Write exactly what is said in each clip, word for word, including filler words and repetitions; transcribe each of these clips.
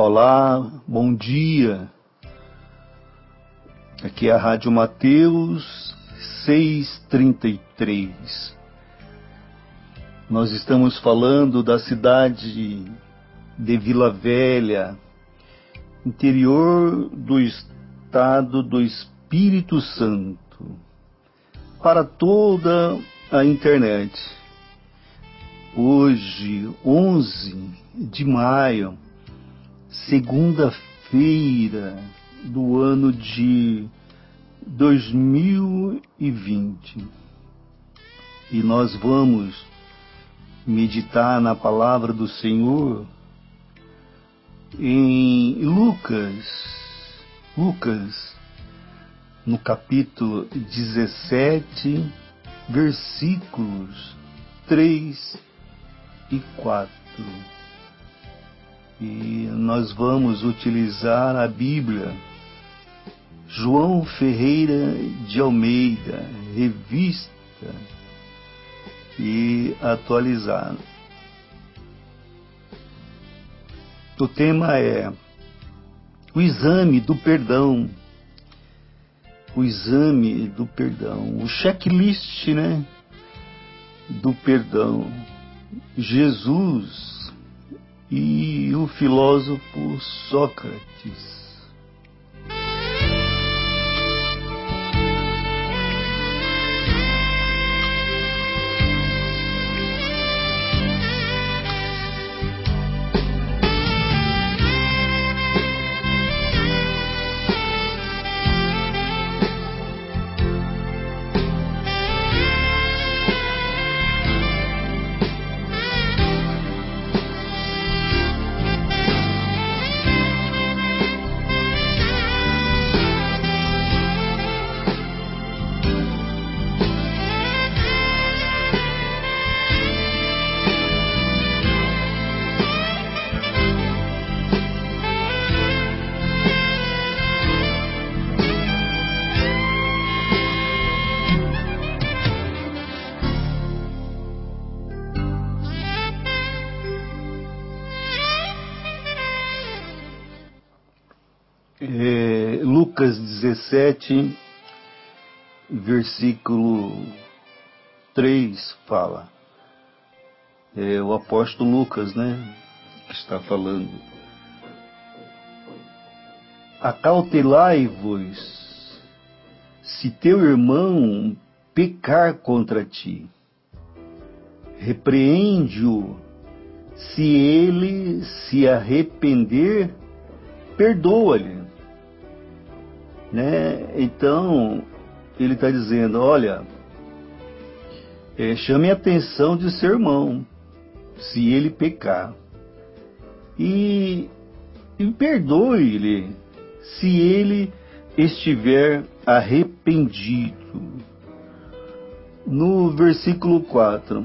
Olá, bom dia. Aqui é a Rádio Mateus seiscentos e trinta e três. Nós estamos falando da cidade de Vila Velha, interior do estado do Espírito Santo, para toda a internet. Hoje, onze de maio, segunda-feira do ano de dois mil e vinte. E nós vamos meditar na palavra do Senhor em Lucas, Lucas, no capítulo dezessete, versículos três e quatro. E nós vamos utilizar a Bíblia João Ferreira de Almeida, revista e atualizada. O tema é o exame do perdão. O exame do perdão, o checklist, né, do perdão. Jesus e o filósofo Sócrates. É, Lucas dezessete, versículo três fala, é o apóstolo Lucas, né, que está falando: acautelai-vos, se teu irmão pecar contra ti, repreende-o, se ele se arrepender, perdoa-lhe. Né? Então, ele está dizendo, olha, é, chame a atenção de seu irmão, se ele pecar, e, e perdoe-lhe, se ele estiver arrependido. No versículo quatro,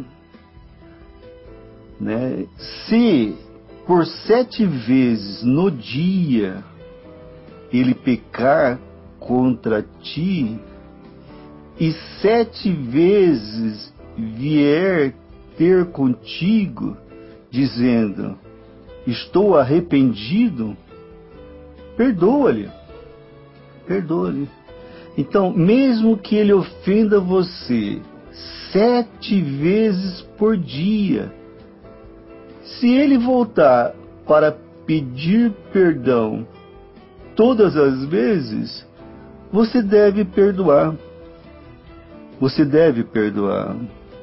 né? Se por sete vezes no dia ele pecar contra ti, e sete vezes vier ter contigo, dizendo, estou arrependido, perdoa-lhe, perdoa-lhe. Então, mesmo que ele ofenda você sete vezes por dia, se ele voltar para pedir perdão todas as vezes, você deve perdoar. Você deve perdoar.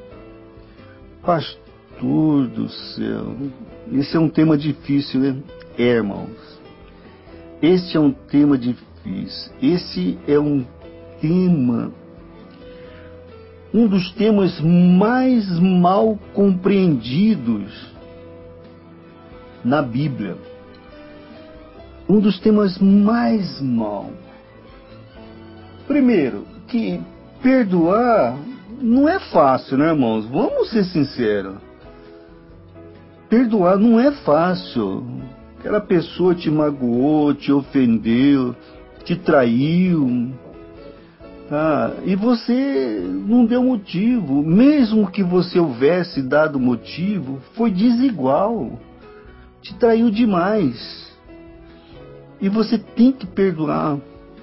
Pastor do céu, esse é um tema difícil, né? É, irmãos. Este é um tema difícil. Esse é um tema, um dos temas mais mal compreendidos na Bíblia. Um dos temas mais mal. Primeiro, que perdoar não é fácil, né, irmãos? Vamos ser sinceros. Perdoar não é fácil. Aquela pessoa te magoou, te ofendeu, te traiu, tá? E você não deu motivo. Mesmo que você houvesse dado motivo, foi desigual. Te traiu demais. E você tem que perdoar.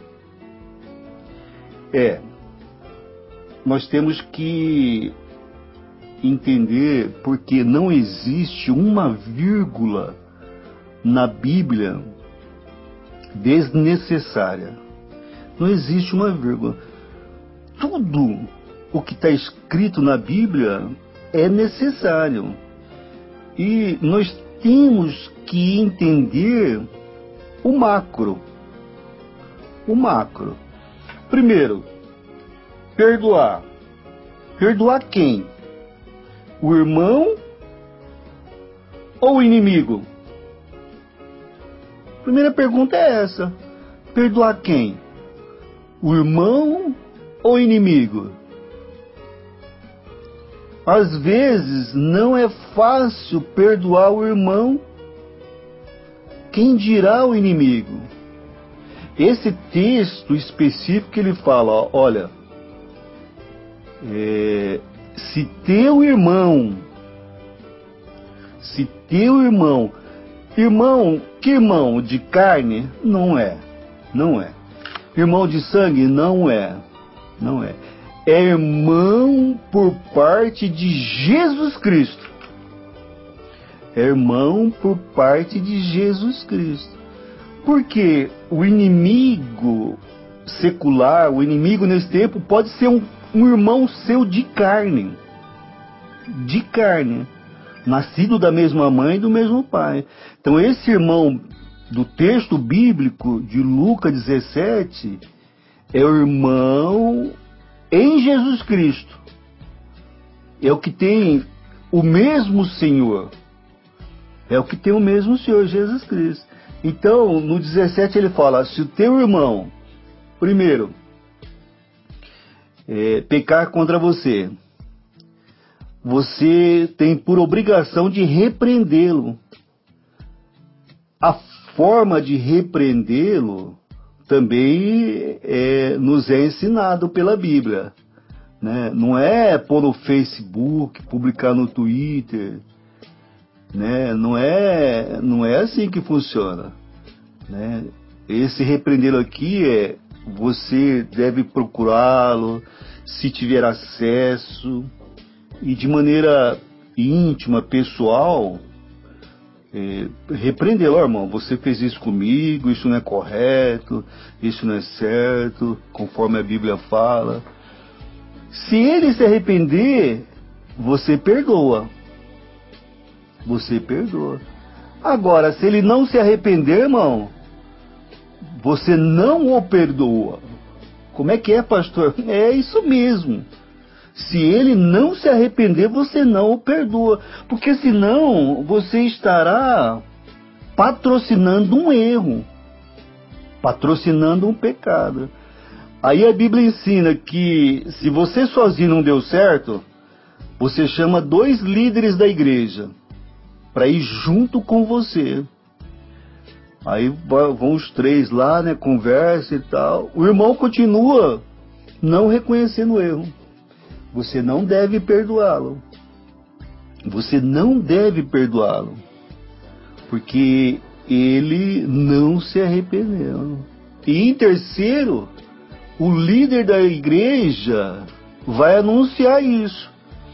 É, nós temos que entender porque não existe uma vírgula na Bíblia desnecessária. Não existe uma vírgula. Tudo o que está escrito na Bíblia é necessário. E nós temos que entender o macro. O macro. Primeiro, perdoar. Perdoar quem? O irmão ou o inimigo? Primeira pergunta é essa. Perdoar quem? O irmão ou o inimigo? Às vezes não é fácil perdoar o irmão. Quem dirá o inimigo? Esse texto específico ele fala, ó, olha, é, se teu irmão, se teu irmão, irmão, que irmão de carne? Não é, não é. Irmão de sangue? Não é, não é. É irmão por parte de Jesus Cristo. É irmão por parte de Jesus Cristo. Porque o inimigo secular, o inimigo nesse tempo, pode ser um, um irmão seu de carne. De carne. Nascido da mesma mãe e do mesmo pai. Então esse irmão do texto bíblico de Lucas dezessete é o irmão em Jesus Cristo. É o que tem o mesmo Senhor. É o que tem o mesmo Senhor Jesus Cristo. Então, no dezessete ele fala, se o teu irmão, primeiro, é, pecar contra você, você tem por obrigação de repreendê-lo. A forma de repreendê-lo também é, nos é ensinado pela Bíblia. Né? Não é pôr no Facebook, publicar no Twitter, né? Não é, não é assim que funciona, né? Esse repreendê-lo aqui é, você deve procurá-lo, se tiver acesso, e de maneira íntima, pessoal, é, repreendê-lo, oh, irmão, você fez isso comigo, isso não é correto, isso não é certo, conforme a Bíblia fala. Se ele se arrepender, você perdoa. Você perdoa. Agora, se ele não se arrepender, irmão, você não o perdoa. Como é que é, pastor? É isso mesmo. Se ele não se arrepender, você não o perdoa. Porque senão você estará patrocinando um erro, patrocinando um pecado. Aí a Bíblia ensina que se você sozinho não deu certo, você chama dois líderes da igreja para ir junto com você. Aí vão os três lá, né, conversa e tal. O irmão continua não reconhecendo o erro. Você não deve perdoá-lo. Você não deve perdoá-lo. Porque ele não se arrependeu. E em terceiro, o líder da igreja vai anunciar isso.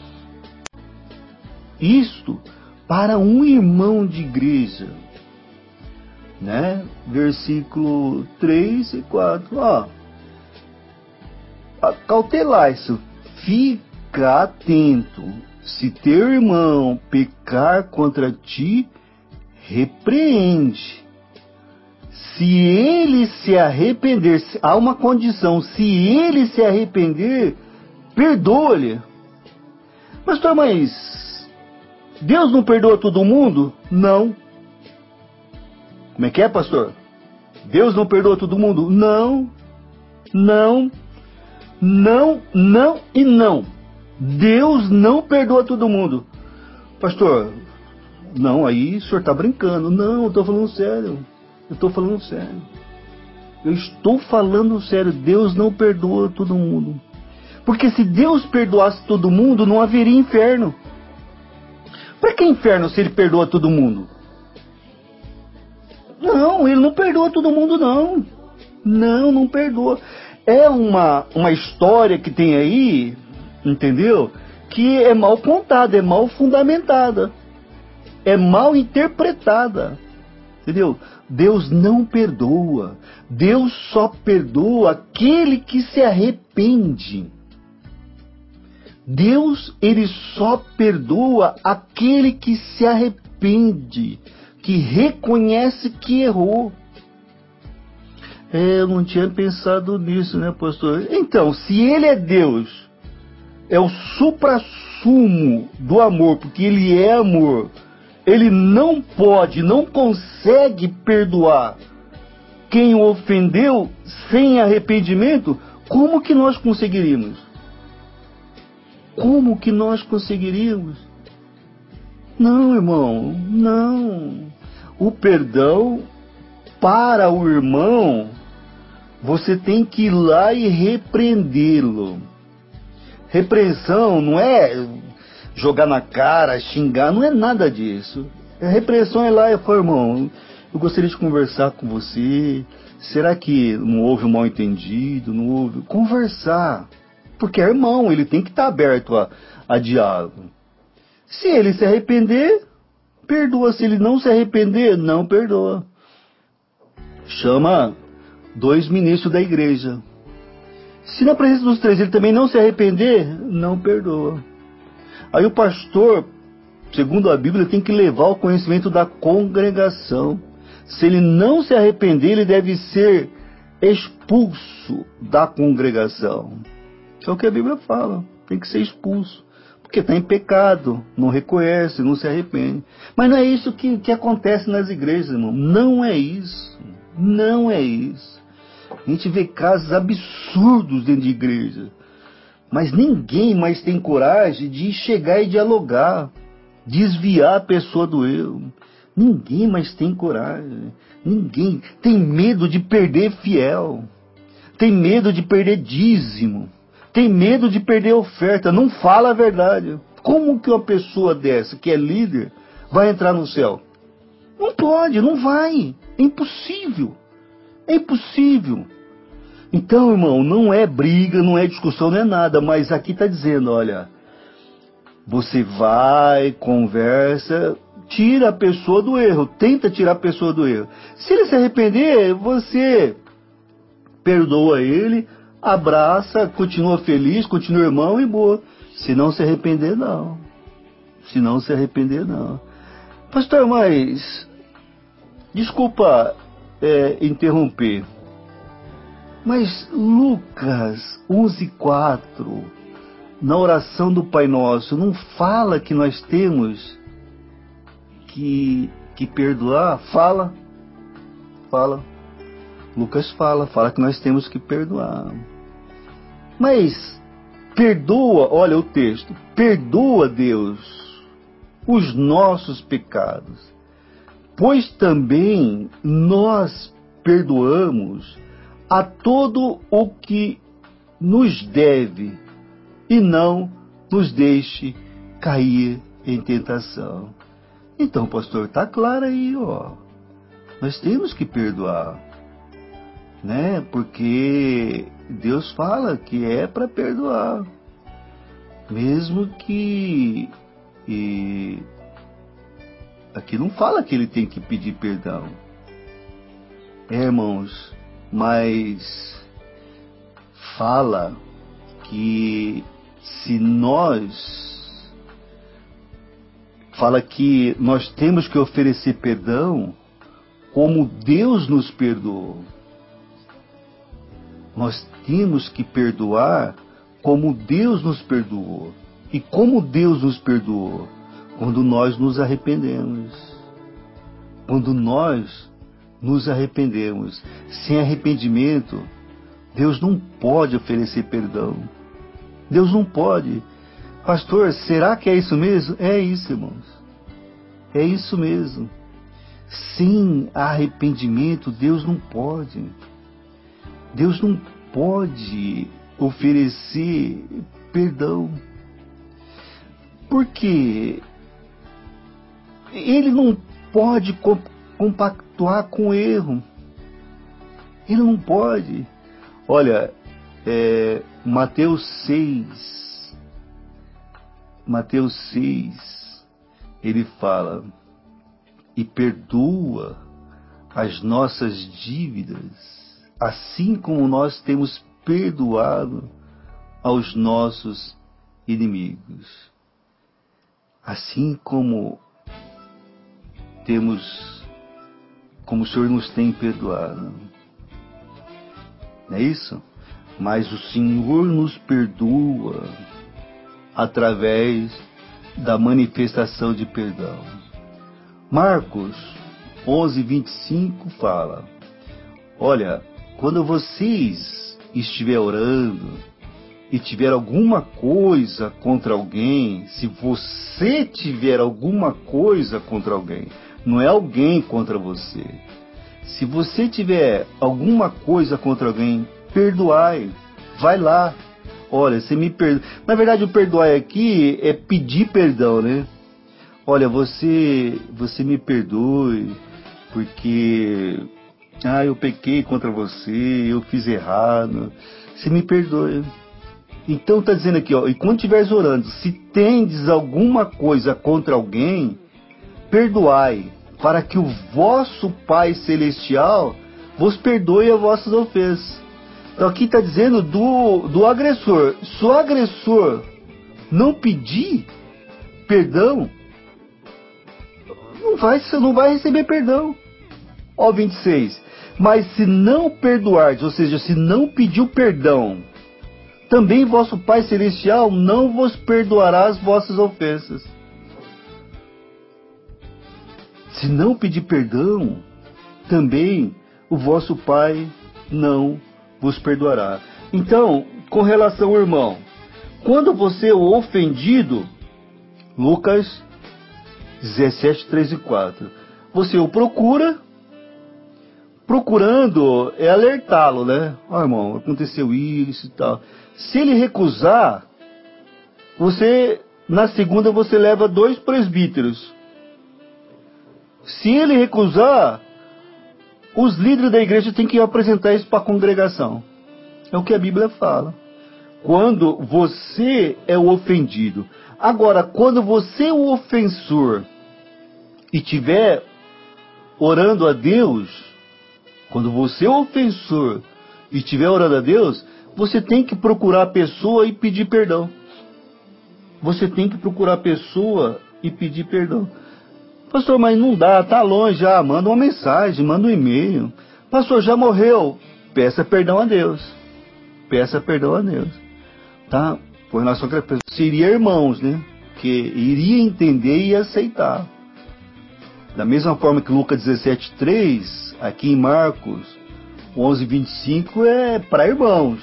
Isto para um irmão de igreja, né? Versículo três e quatro, ó. Cautelar isso. Fica atento. Se teu irmão pecar contra ti, repreende. Se ele se arrepender, há uma condição, se ele se arrepender, perdoa-lhe. Pastor, mas Deus não perdoa todo mundo? Não. Como é que é, pastor? Deus não perdoa todo mundo? Não. Não. Não, não e não. Deus não perdoa todo mundo. Pastor, não, aí o senhor está brincando. Não, eu estou falando sério. Eu estou falando sério. Eu estou falando sério. Deus não perdoa todo mundo. Porque se Deus perdoasse todo mundo, não haveria inferno. Para que inferno se ele perdoa todo mundo? Não, ele não perdoa todo mundo, não. Não, não perdoa. É uma, uma história que tem aí, entendeu? Que é mal contada, é mal fundamentada, é mal interpretada, entendeu? Deus não perdoa. Deus só perdoa aquele que se arrepende. Deus, ele só perdoa aquele que se arrepende, que reconhece que errou. É, eu não tinha pensado nisso, né, pastor? Então, se ele é Deus, é o suprassumo do amor, porque ele é amor, ele não pode, não consegue perdoar quem o ofendeu sem arrependimento. Como que nós conseguiríamos? Como que nós conseguiríamos? Não, irmão, não. O perdão para o irmão, você tem que ir lá e repreendê-lo. Repreensão não é jogar na cara, xingar, não é nada disso. A repreensão é lá e falar, irmão, eu gostaria de conversar com você. Será que não houve um mal entendido? Não houve? Conversar. Porque é irmão, ele tem que estar aberto a, a diálogo. Se ele se arrepender, perdoa. Se ele não se arrepender, não perdoa. Chama dois ministros da igreja. Se na presença dos três ele também não se arrepender, não perdoa. Aí o pastor, segundo a Bíblia, tem que levar ao conhecimento da congregação. Se ele não se arrepender, ele deve ser expulso da congregação. Isso é o que a Bíblia fala. Tem que ser expulso. Porque está em pecado, não reconhece, não se arrepende. Mas não é isso que, que acontece nas igrejas, irmão. Não é isso. Não é isso. A gente vê casos absurdos dentro de igreja. Mas ninguém mais tem coragem de chegar e dialogar, desviar a pessoa do erro. Ninguém mais tem coragem. Ninguém tem medo de perder fiel. Tem medo de perder dízimo. Tem medo de perder oferta. Não fala a verdade. Como que uma pessoa dessa, que é líder, vai entrar no céu? Não pode, não vai. É impossível. É impossível. Então, irmão, não é briga, não é discussão, não é nada, mas aqui está dizendo, olha, você vai, conversa, tira a pessoa do erro, tenta tirar a pessoa do erro. Se ele se arrepender, você perdoa ele, abraça, continua feliz, continua irmão e boa. Se não se arrepender, não. Se não se arrepender, não. Pastor, mas, desculpa é, interromper, mas Lucas onze, quatro, na oração do Pai Nosso, não fala que nós temos que, que perdoar? Fala, fala. Lucas fala, fala que nós temos que perdoar. Mas perdoa, olha o texto, perdoa, Deus, os nossos pecados, pois também nós perdoamos a todo o que nos deve, e não nos deixe cair em tentação. Então, pastor, está claro aí, ó. Nós temos que perdoar, né? Porque Deus fala que é para perdoar, mesmo que e, aqui não fala que ele tem que pedir perdão, é, irmãos, mas fala que se nós fala que nós temos que oferecer perdão como Deus nos perdoou. Nós temos que perdoar como Deus nos perdoou. E como Deus nos perdoou? Quando nós nos arrependemos. Quando nós nos arrependemos. Sem arrependimento, Deus não pode oferecer perdão. Deus não pode. Pastor, será que é isso mesmo? É isso, irmãos. É isso mesmo. Sem arrependimento, Deus não pode. Deus não pode oferecer perdão. Porque Ele não pode compactuar compactuar com o erro. Ele não pode. Olha, é, Mateus seis, Mateus seis, ele fala, e perdoa as nossas dívidas, assim como nós temos perdoado aos nossos inimigos. Assim como temos, como o Senhor nos tem perdoado. Não é isso? Mas o Senhor nos perdoa através da manifestação de perdão. Marcos onze, vinte e cinco fala, olha, quando vocês estiverem orando e tiver alguma coisa contra alguém, se você tiver alguma coisa contra alguém, não é alguém contra você. Se você tiver alguma coisa contra alguém, perdoai, vai lá. Olha, você me perdoa. Na verdade, o perdoar aqui é pedir perdão, né? Olha, você, você me perdoe, porque ah, eu pequei contra você, eu fiz errado. Você me perdoe. Então está dizendo aqui, ó, e quando estiveres orando, se tendes alguma coisa contra alguém, perdoai, para que o vosso Pai Celestial vos perdoe as vossas ofensas. Então aqui está dizendo do, do agressor. Se o agressor não pedir perdão, não vai, não vai receber perdão. Ó, vinte e seis. Mas se não perdoardes, ou seja, se não pedir o perdão, também vosso Pai Celestial não vos perdoará as vossas ofensas. Se não pedir perdão, também o vosso Pai não vos perdoará. Então, com relação ao irmão, quando você é o ofendido, Lucas dezessete, três e quatro, você o procura, procurando é alertá-lo, né? Ó, irmão, aconteceu isso e tal. Se ele recusar, você, na segunda, você leva dois presbíteros. Se ele recusar, os líderes da igreja têm que apresentar isso para a congregação. É o que a Bíblia fala. Quando você é o ofendido. Agora, quando você é o ofensor e estiver orando a Deus, quando você é o ofensor e estiver orando a Deus, você tem que procurar a pessoa e pedir perdão. Você tem que procurar a pessoa e pedir perdão. Pastor, mas não dá, tá longe já, manda uma mensagem, manda um e-mail. Pastor, já morreu. Peça perdão a Deus. Peça perdão a Deus. Tá? Por relação a pessoa. Seria irmãos, né? Que iria entender e aceitar. Da mesma forma que Lucas dezessete, três, aqui em Marcos onze, vinte e cinco é para irmãos.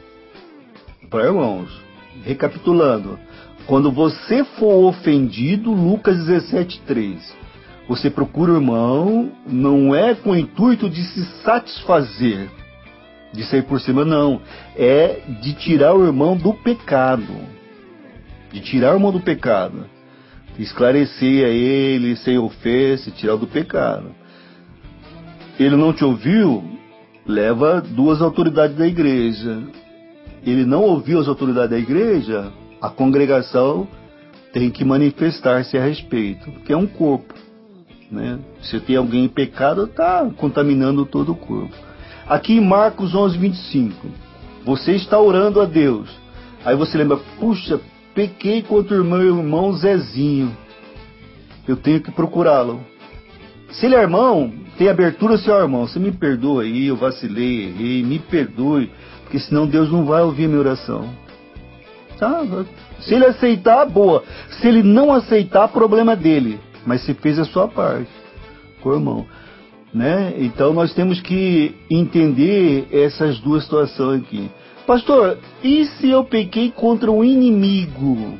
Para irmãos. Recapitulando. Quando você for ofendido, Lucas dezessete, três, você procura o irmão, não é com o intuito de se satisfazer, de sair por cima, não. É de tirar o irmão do pecado. De tirar o irmão do pecado. Esclarecer a ele, sem ofensa, tirar do pecado. Ele não te ouviu? Leva duas autoridades da igreja. Ele não ouviu as autoridades da igreja? A congregação tem que manifestar-se a respeito, porque é um corpo, né? Se tem alguém em pecado, está contaminando todo o corpo. Aqui em Marcos onze, vinte e cinco, você está orando a Deus, aí você lembra, puxa, pequei contra o meu irmão Zezinho, eu tenho que procurá-lo. Se ele é irmão, tem abertura, seu irmão, você me perdoa aí, eu vacilei, errei, me perdoe, porque senão Deus não vai ouvir a minha oração. Tá? Se ele aceitar, boa. Se ele não aceitar, problema dele. Mas se fez a sua parte, com o irmão, né? Então nós temos que entender essas duas situações aqui. Pastor, e se eu pequei contra um inimigo?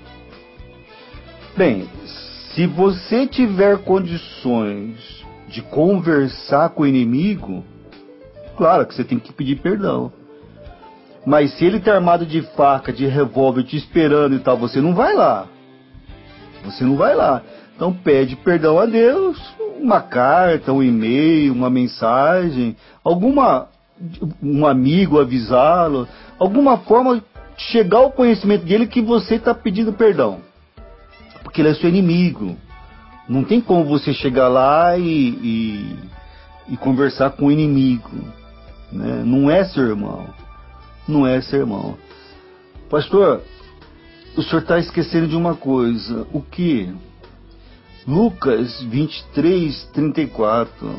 Bem, se você tiver condições de conversar com o inimigo, claro que você tem que pedir perdão. Mas se ele está armado de faca, de revólver, te esperando e tal, você não vai lá. Você não vai lá. Então pede perdão a Deus, uma carta, um e-mail, uma mensagem, alguma, um amigo avisá-lo, alguma forma de chegar ao conhecimento dele que você está pedindo perdão. Porque ele é seu inimigo. Não tem como você chegar lá e, e, e conversar com o inimigo, né? Não é seu irmão. Não é seu irmão. Pastor, o senhor está esquecendo de uma coisa. O que? Lucas vinte e três, trinta e quatro.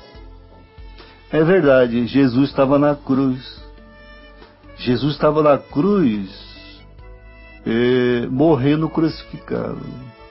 É verdade, Jesus estava na cruz. Jesus estava na cruz, é, morrendo crucificado.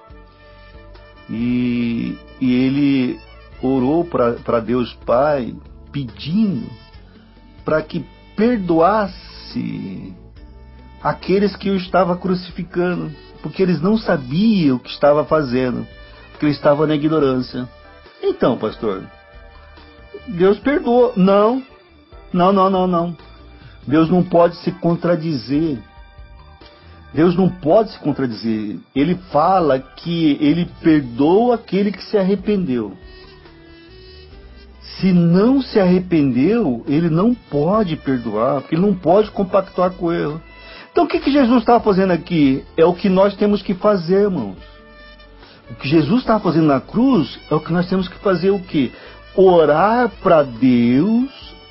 E, e ele orou para Deus Pai, pedindo para que perdoasse aqueles que o estavam crucificando, porque eles não sabiam o que estava fazendo, porque eles estavam na ignorância. Então, pastor, Deus perdoa. Não, não, não, não, não. Deus não pode se contradizer. Deus não pode se contradizer. Ele fala que ele perdoa aquele que se arrependeu. Se não se arrependeu, ele não pode perdoar, porque ele não pode compactuar com o erro. Então o que, que Jesus estava fazendo aqui? É o que nós temos que fazer, irmãos. O que Jesus estava fazendo na cruz é o que nós temos que fazer o quê? Orar para Deus,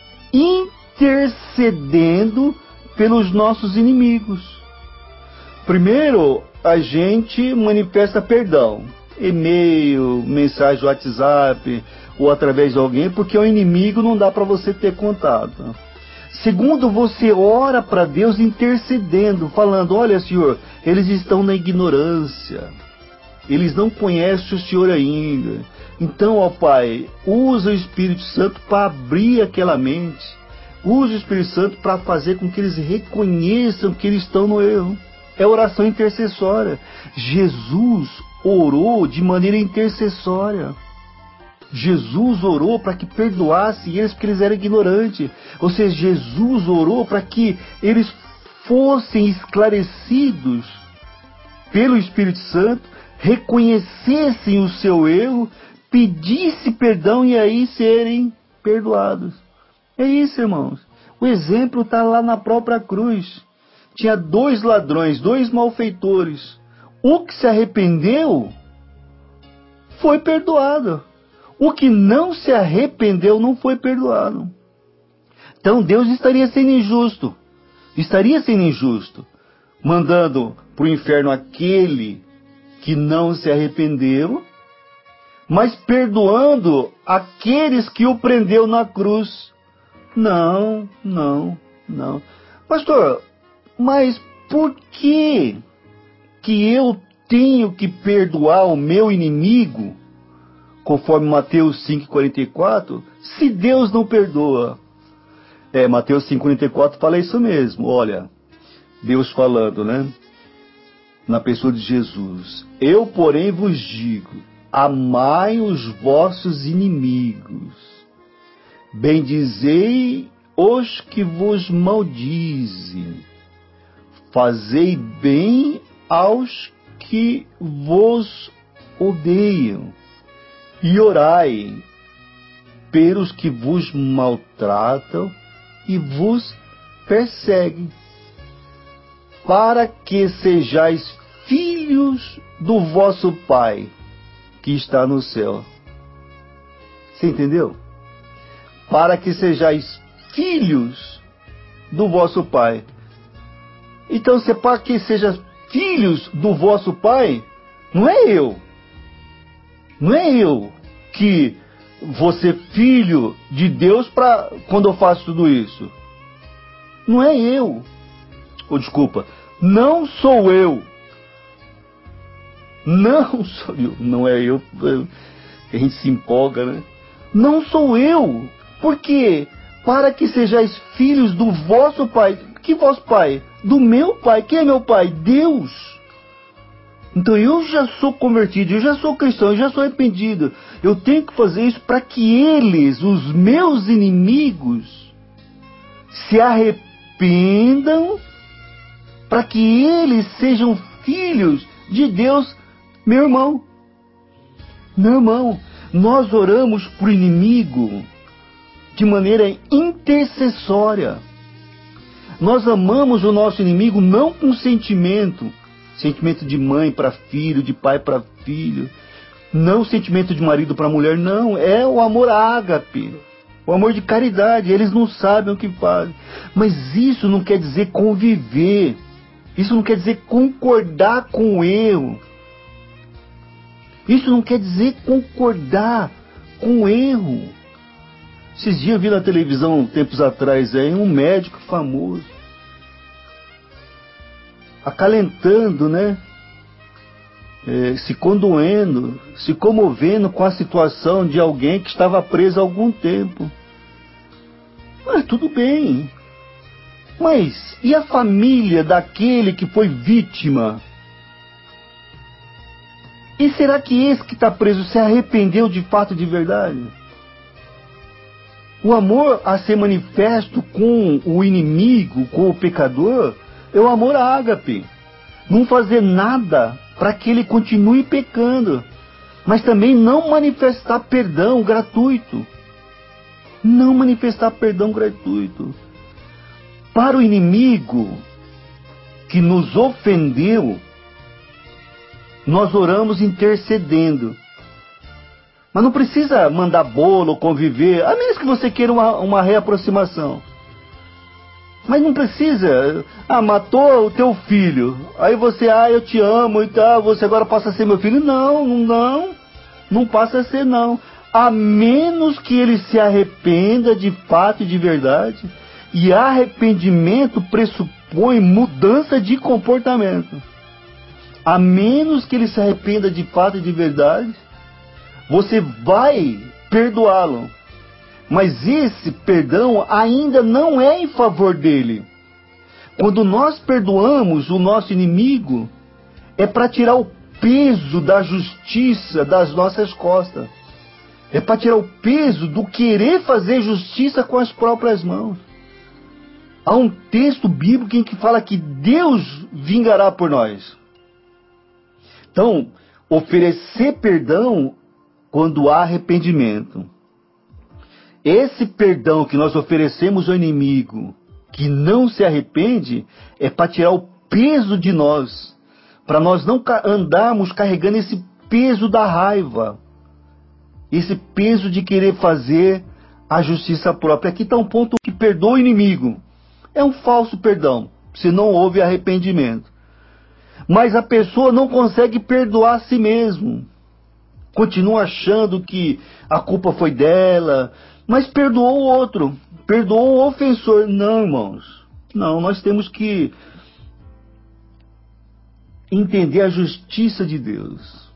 intercedendo pelos nossos inimigos. Primeiro, a gente manifesta perdão. E-mail, mensagem WhatsApp, ou através de alguém, porque o inimigo não dá para você ter contato. Segundo, você ora para Deus intercedendo, falando, olha, Senhor, eles estão na ignorância. Eles não conhecem o Senhor ainda. Então, ó Pai, usa o Espírito Santo para abrir aquela mente. Usa o Espírito Santo para fazer com que eles reconheçam que eles estão no erro. É oração intercessória. Jesus orou de maneira intercessória. Jesus orou para que perdoasse eles porque eles eram ignorantes. Ou seja, Jesus orou para que eles fossem esclarecidos pelo Espírito Santo, reconhecessem o seu erro, pedissem perdão e aí serem perdoados. É isso, irmãos. O exemplo está lá na própria cruz. Tinha dois ladrões, dois malfeitores. O que se arrependeu foi perdoado. O que não se arrependeu não foi perdoado. Então Deus estaria sendo injusto. Estaria sendo injusto, mandando para o inferno aquele que não se arrependeu, mas perdoando aqueles que o prendeu na cruz. Não, não, não. Pastor, mas por que que eu tenho que perdoar o meu inimigo, conforme Mateus cinco, quarenta e quatro, se Deus não perdoa? É, Mateus cinco, quarenta e quatro fala isso mesmo. Olha, Deus falando, né? Na pessoa de Jesus. Eu, porém, vos digo, amai os vossos inimigos, bendizei os que vos maldizem, fazei bem aos que vos odeiam, e orai pelos que vos maltratam e vos perseguem, para que sejais filhos do vosso Pai que está no céu. Você entendeu? Para que sejais filhos do vosso Pai. Então, se é para que sejam filhos do vosso Pai, não é eu. Não é eu que vou ser filho de Deus pra, quando eu faço tudo isso. Não é eu. Ou oh, desculpa, não sou eu. Não sou eu. Não é eu. A gente se empolga, né? Não sou eu. Porque para que sejais filhos do vosso Pai. Que vosso Pai? Do meu Pai. Quem é meu Pai? Deus. Então eu já sou convertido, eu já sou cristão, eu já sou arrependido. Eu tenho que fazer isso para que eles, os meus inimigos, se arrependam, para que eles sejam filhos de Deus, meu irmão. Não, irmão, nós oramos para o inimigo de maneira intercessória. Nós amamos o nosso inimigo não com sentimento, sentimento de mãe para filho, de pai para filho, não sentimento de marido para mulher, não, é o amor ágape, o amor de caridade. Eles não sabem o que fazem, mas isso não quer dizer conviver, isso não quer dizer concordar com o erro, isso não quer dizer concordar com o erro. Esses dias eu vi na televisão, tempos atrás, aí, um médico famoso, acalentando, né? É, se condoendo, se comovendo com a situação de alguém que estava preso há algum tempo. Mas tudo bem. Mas e a família daquele que foi vítima? E será que esse que está preso se arrependeu de fato, de verdade? O amor a ser manifesto com o inimigo, com o pecador, é o amor ágape. Não fazer nada para que ele continue pecando, mas também não manifestar perdão gratuito. Não manifestar perdão gratuito. Para o inimigo que nos ofendeu, nós oramos intercedendo. Mas não precisa mandar bolo, conviver, a menos que você queira uma, uma reaproximação. Mas não precisa. Ah, matou o teu filho. Aí você, ah, eu te amo e tal, você agora passa a ser meu filho. Não, não, não passa a ser não. A menos que ele se arrependa de fato e de verdade. E arrependimento pressupõe mudança de comportamento. A menos que ele se arrependa de fato e de verdade, você vai perdoá-lo. Mas esse perdão ainda não é em favor dele. Quando nós perdoamos o nosso inimigo, é para tirar o peso da justiça das nossas costas. É para tirar o peso do querer fazer justiça com as próprias mãos. Há um texto bíblico em que fala que Deus vingará por nós. Então, oferecer perdão quando há arrependimento. Esse perdão que nós oferecemos ao inimigo, que não se arrepende, é para tirar o peso de nós, para nós não andarmos carregando esse peso da raiva, esse peso de querer fazer a justiça própria. Aqui está um ponto que perdoa o inimigo. É um falso perdão, se não houve arrependimento. Mas a pessoa não consegue perdoar a si mesmo. Continua achando que a culpa foi dela, mas perdoou o outro, perdoou o ofensor. Não, irmãos, não, nós temos que entender a justiça de Deus.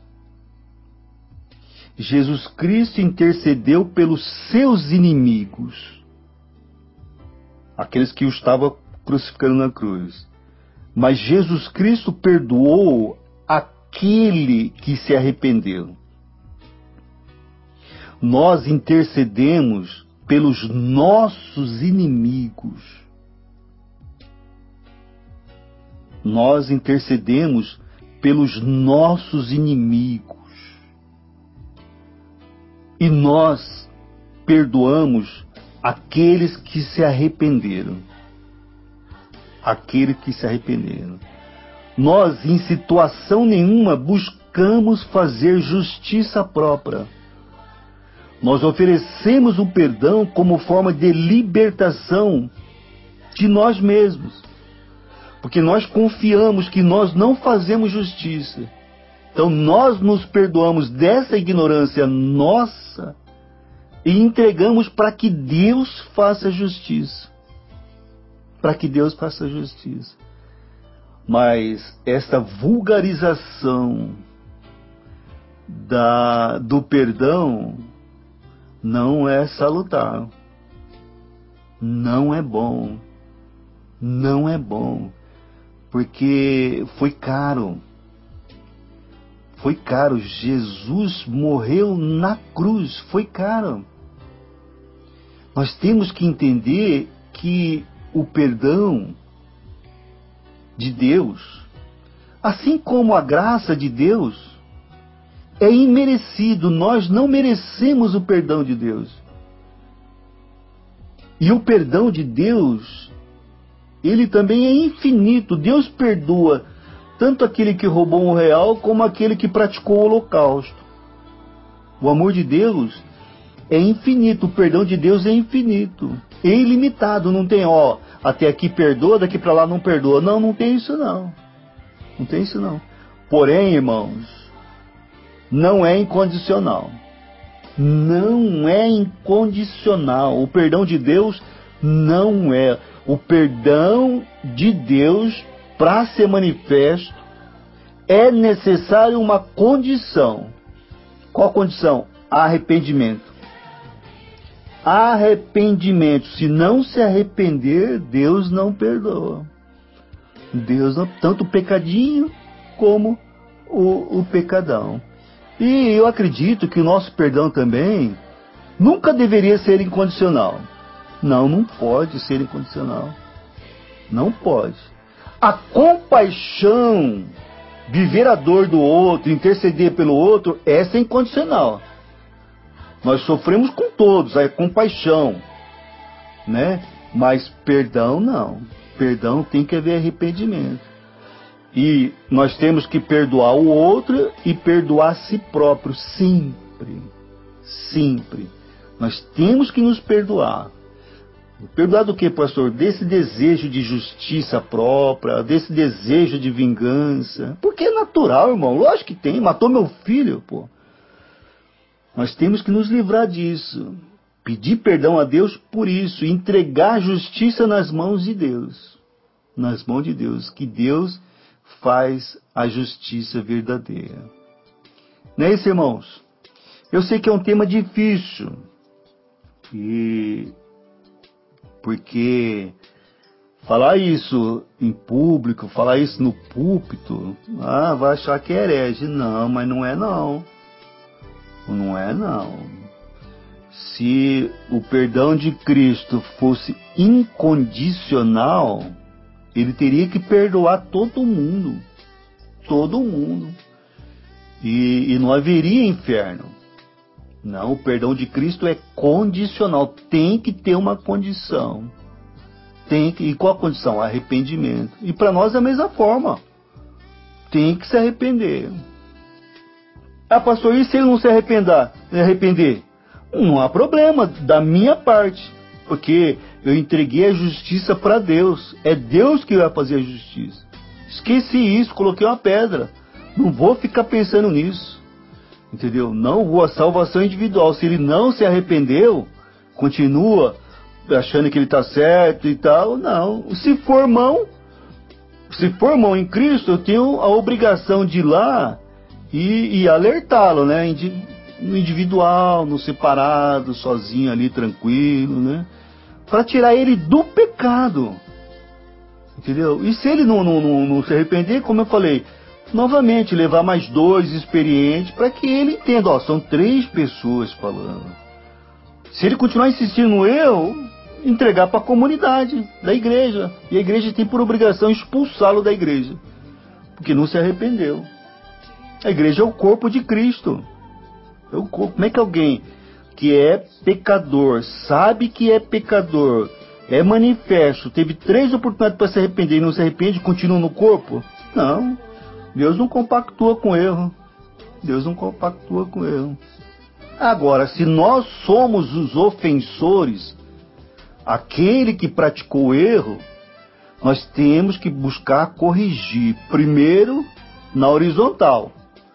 Jesus Cristo intercedeu pelos seus inimigos, aqueles que o estavam crucificando na cruz. Mas Jesus Cristo perdoou aquele que se arrependeu. Nós intercedemos pelos nossos inimigos. Nós intercedemos pelos nossos inimigos. E nós perdoamos aqueles que se arrependeram. Aqueles que se arrependeram. Nós, em situação nenhuma, buscamos fazer justiça própria. Nós oferecemos o perdão como forma de libertação de nós mesmos. Porque nós confiamos que nós não fazemos justiça. Então nós nos perdoamos dessa ignorância nossa e entregamos para que Deus faça justiça. Para que Deus faça justiça. Mas essa vulgarização da, do perdão não é salutar. Não é bom. Não é bom. Porque foi caro. Foi caro. Jesus morreu na cruz. Foi caro. Nós temos que entender que o perdão de Deus, assim como a graça de Deus, é imerecido, nós não merecemos o perdão de Deus. E o perdão de Deus, ele também é infinito. Deus perdoa tanto aquele que roubou um real, como aquele que praticou o holocausto. O amor de Deus é infinito, o perdão de Deus é infinito, é ilimitado, não tem, ó, até aqui perdoa, daqui para lá não perdoa. Não, não tem isso não. Não tem isso não. Porém, irmãos, não é incondicional. Não é incondicional. O perdão de Deus não é. O perdão de Deus, para ser manifesto, é necessário uma condição. Qual condição? Arrependimento. Arrependimento. Se não se arrepender, Deus não perdoa. Deus não, tanto o pecadinho como o, o pecadão. E eu acredito que o nosso perdão também nunca deveria ser incondicional. Não, não pode ser incondicional. Não pode. A compaixão, viver a dor do outro, interceder pelo outro, essa é incondicional. Nós sofremos com todos, a compaixão, né? Mas perdão não. Perdão tem que haver arrependimento. E nós temos que perdoar o outro e perdoar a si próprio, sempre. Sempre. Nós temos que nos perdoar. Perdoar do que, pastor? Desse desejo de justiça própria, desse desejo de vingança. Porque é natural, irmão. Lógico que tem. Matou meu filho, pô. Nós temos que nos livrar disso. Pedir perdão a Deus por isso. Entregar a justiça nas mãos de Deus. Nas mãos de Deus. Que Deus faz a justiça verdadeira. Não é isso, irmãos? Eu sei que é um tema difícil. E... porque falar isso em público, falar isso no púlpito, ah, vai achar que é herege. Não, mas não é não. Não é não. Se o perdão de Cristo fosse incondicional, ele teria que perdoar todo mundo. Todo mundo. E, e não haveria inferno. Não, o perdão de Cristo é condicional. Tem que ter uma condição. Tem que, e qual a condição? Arrependimento. E para nós é a mesma forma. Tem que se arrepender. Ah, pastor, e se ele não se arrepender? arrepender? Não há problema, da minha parte. Porque eu entreguei a justiça para Deus. É Deus que vai fazer a justiça. Esqueci isso, coloquei uma pedra. Não vou ficar pensando nisso. Entendeu? Não vou, a salvação individual. Se ele não se arrependeu, continua achando que ele está certo e tal, não. Se for irmão, se for irmão em Cristo, eu tenho a obrigação de ir lá e, e alertá-lo, né? No individual, no separado, sozinho ali, tranquilo, né? Para tirar ele do pecado. Entendeu? E se ele não, não, não, não se arrepender, como eu falei, novamente levar mais dois experientes para que ele entenda, ó, são três pessoas falando. Se ele continuar insistindo no erro, entregar para a comunidade da igreja. E a igreja tem por obrigação expulsá-lo da igreja, porque não se arrependeu. A igreja é o corpo de Cristo. É o corpo. Como é que alguém que é pecador, sabe que é pecador, é manifesto, teve três oportunidades para se arrepender e não se arrepende, continua no corpo? Não. Deus não compactua com erro. Deus não compactua com erro. Agora, se nós somos os ofensores, aquele que praticou o erro, nós temos que buscar corrigir. Primeiro, na horizontal.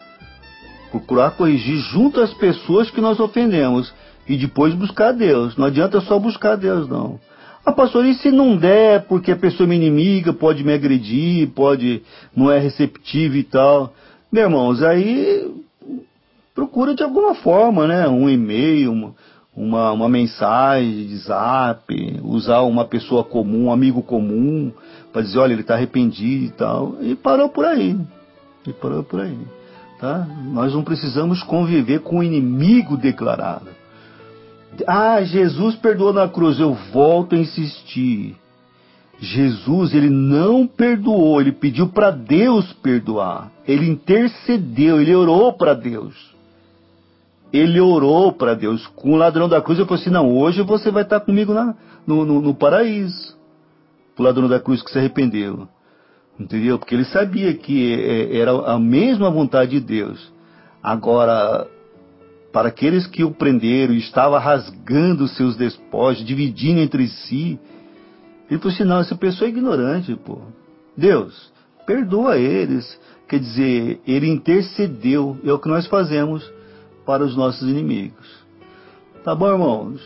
Procurar corrigir junto às pessoas que nós ofendemos. E depois buscar Deus. Não adianta só buscar Deus, não. Ah, pastor, e se não der, porque a pessoa é minha inimiga, pode me agredir, pode, não é receptiva e tal. Meus irmãos, aí procura de alguma forma, né? Um e-mail, uma, uma, uma mensagem de zap, usar uma pessoa comum, um amigo comum, para dizer, olha, ele está arrependido e tal. E parou por aí. E parou por aí. Tá? Nós não precisamos conviver com o inimigo declarado. Ah, Jesus perdoou na cruz. Eu volto a insistir. Jesus, ele não perdoou, ele pediu para Deus perdoar. Ele intercedeu, ele orou para Deus. Ele orou para Deus. Com o ladrão da cruz, ele falou assim, não, hoje você vai estar comigo na, no, no, no paraíso. O ladrão da cruz que se arrependeu. Entendeu? Porque ele sabia que era a mesma vontade de Deus. Agora, para aqueles que o prenderam e estava rasgando seus despojos, dividindo entre si, ele falou assim, não, essa pessoa é ignorante, pô. Deus, perdoa eles. Quer dizer, ele intercedeu. É o que nós fazemos para os nossos inimigos. Tá bom, irmãos?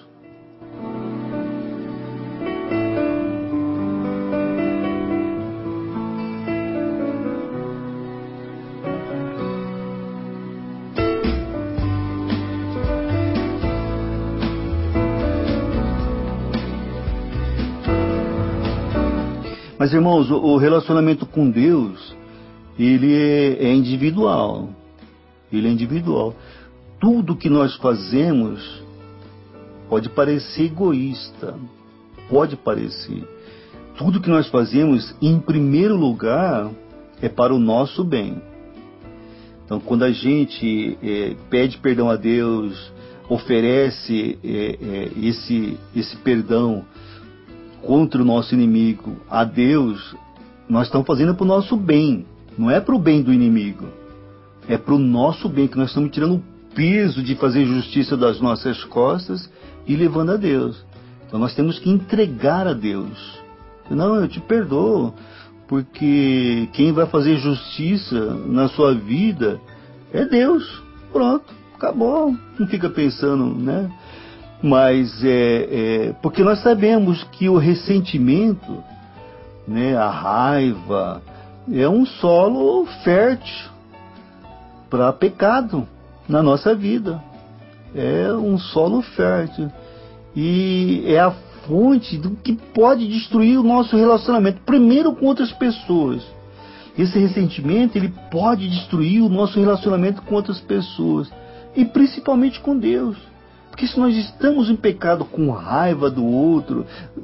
Mas, irmãos, o relacionamento com Deus, ele é individual. Ele é individual. Tudo que nós fazemos pode parecer egoísta. Pode parecer. Tudo que nós fazemos, em primeiro lugar, é para o nosso bem. Então, quando a gente é, pede perdão a Deus, oferece é, é, esse, esse perdão contra o nosso inimigo a Deus, nós estamos fazendo para o nosso bem, não é para o bem do inimigo, é para o nosso bem, que nós estamos tirando o peso de fazer justiça das nossas costas e levando a Deus. Então nós temos que entregar a Deus. Não, eu te perdoo, porque quem vai fazer justiça na sua vida é Deus. Pronto, acabou. Não fica pensando, né? Mas é, é porque nós sabemos que o ressentimento, né, a raiva, é um solo fértil para pecado na nossa vida. É um solo fértil. E é a fonte do que pode destruir o nosso relacionamento, primeiro com outras pessoas. Esse ressentimento, ele pode destruir o nosso relacionamento com outras pessoas. E principalmente com Deus. Porque se nós estamos em pecado com raiva do outro,